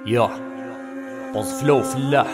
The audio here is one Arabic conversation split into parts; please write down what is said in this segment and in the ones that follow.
يا بوز فلو فلاح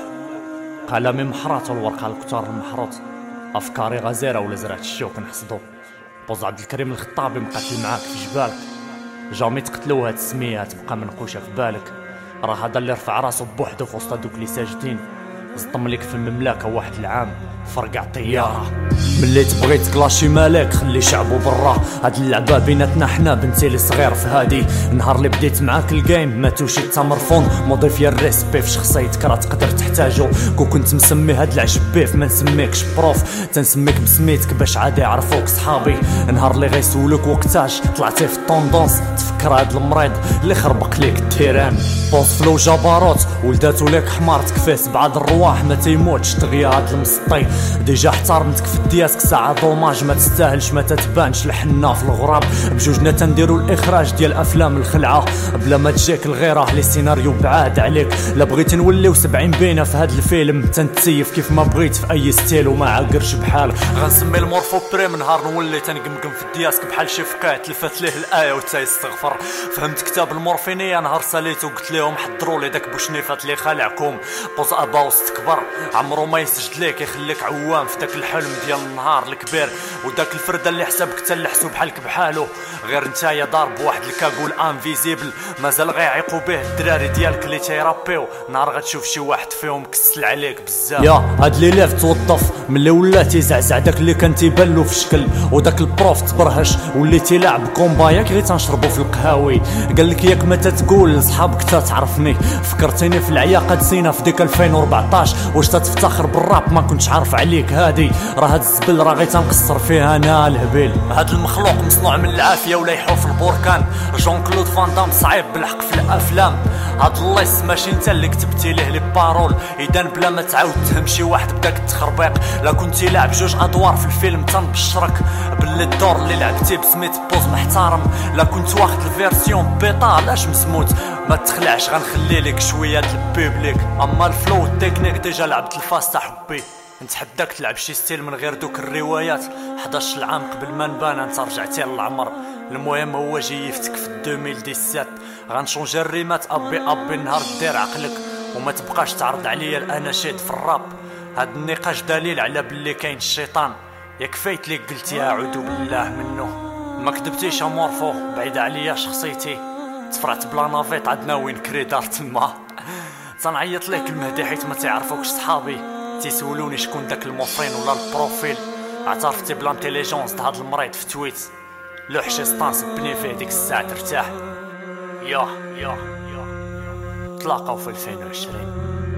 قلمي محراط والورقه الكتار المحروط افكاري غزيره ولا زرعت الشوك نحصدو بوز عبد الكريم الخطابي مقاتل معاك في جبالك جامي تقتلو هاد السميه تبقى منقوشه في بالك راه هذا اللي رفع راسو بوحدو في وسط دوك اللي ساجدين زطم ليك في المملكه واحد العام فرقع طياره ملي تبغي تكلاشي مالك خلي شعبو برا هاد اللعبه بيناتنا حنا بنتي لي صغير في هادي نهار اللي بديت معاك الجيم ما توشي تمرفون مضيف يا الريسبي في شخصيتك راه تقدر تحتاجو كنت مسمي هاد العشبيف ما نسميكش بروف تنسميك بسميتك باش عادي يعرفوك صحابي نهار اللي غيسولوك وقتاش طلعتي في الطوندونس تفكر هاد المريض اللي خربق ليك التيران بوز فلو جبروت ولداتو ليك حمار تكفيه 7 الرواح ما تيموتش تغيا هاد المسطي ديجا احترمتك في دياسك ساعة دوماج ما تستاهلش ما تتبانش لحنا في الغراب بجوجنا تنديرو الاخراج ديال افلام الخلعه بلا ما تجيك الغيره لي سيناريو بعاد عليك لا بغيتي نوليو 70 بينه في هاد الفيلم تنتسيف كيف ما بغيت في اي ستيل وما عاقرش بحالك غنسمي المورفو بريم نهار نولي تنقمقم في دياسك بحال شي فقيه تلفت ليه الايه وتيستغفر فهمت كتاب المورفينيه نهار ساليتو قلت لهم حضروا لي داك بوشنيفات اللي خالعكم بوز اباوس تكبر عمرو ما يسجد ليك يخليك عوام في داك الحلم ديال النهار الكبير وداك الفرده اللي حسابك حتى اللي حسوب بحالك بحالو غير نتايا ضارب واحد الكاغول انفيزيبل مازال غيعيقوا به الدراري ديالك اللي تيرابيو نهار غتشوف شي واحد فيهم كسل عليك بزاف يا هاد اللي ليف توظف ملي ولا تيزعزع داك اللي كان تيبان له في شكل وداك البروف تبرهش واللي تيلعب كومبا ياك غير تنشربو في القهاوي قال لك ياك ما تتقول لصحابك تعرفني فكرتيني في العياقه دسينا في ديك 2014 واش تتفتخر بالراب ما كنتش عارف عليك هادي راه هاد الزبل راه غير تنقصر فيها انا الهبيل هاد المخلوق مصنوع من العافيه ولا يحو في البركان جون كلود فان دام صعيب بالحق في الافلام هاد الليس ماشي انت اللي كتبتي ليه لي بارول اذا بلا ما تعاود تهم شي واحد بداك التخربيق لا كنتي لاعب جوج ادوار في الفيلم تنبشرك باللي الدور اللي لعبتي بسميت بوز محترم لا كنت واخد الفيرسيون بيطا لاش مسموت ما تخلعش غنخلي لك شويه البيبليك اما الفلو التكنيك ديجا لعبت الفاست حبي نتحداك تلعب شي ستيل من غير دوك الروايات 11 العام قبل ما نبان انت رجعتي للعمر المهم هو جيفتك في 2017 غنشونجي الريمات ابي النهار دير عقلك وما تبقاش تعرض عليا الاناشيد في الراب هاد النقاش دليل على باللي كاين الشيطان ياك فايت ليك قلت يا اعوذ بالله منه ما كذبتيش امورفو بعيد عليا شخصيتي تفرعت بلا نافيت عندنا وين كريدار تما تنعيط ليك المهدي حيت ما تعرفوكش صحابي تيسولوني شكون داك الموفرين ولا البروفيل اعترفتي بلا انتيليجونس هاد المريض في تويت لوح شي ستانس بني فيه ديك الساعه ترتاح يا تلاقاو في 2020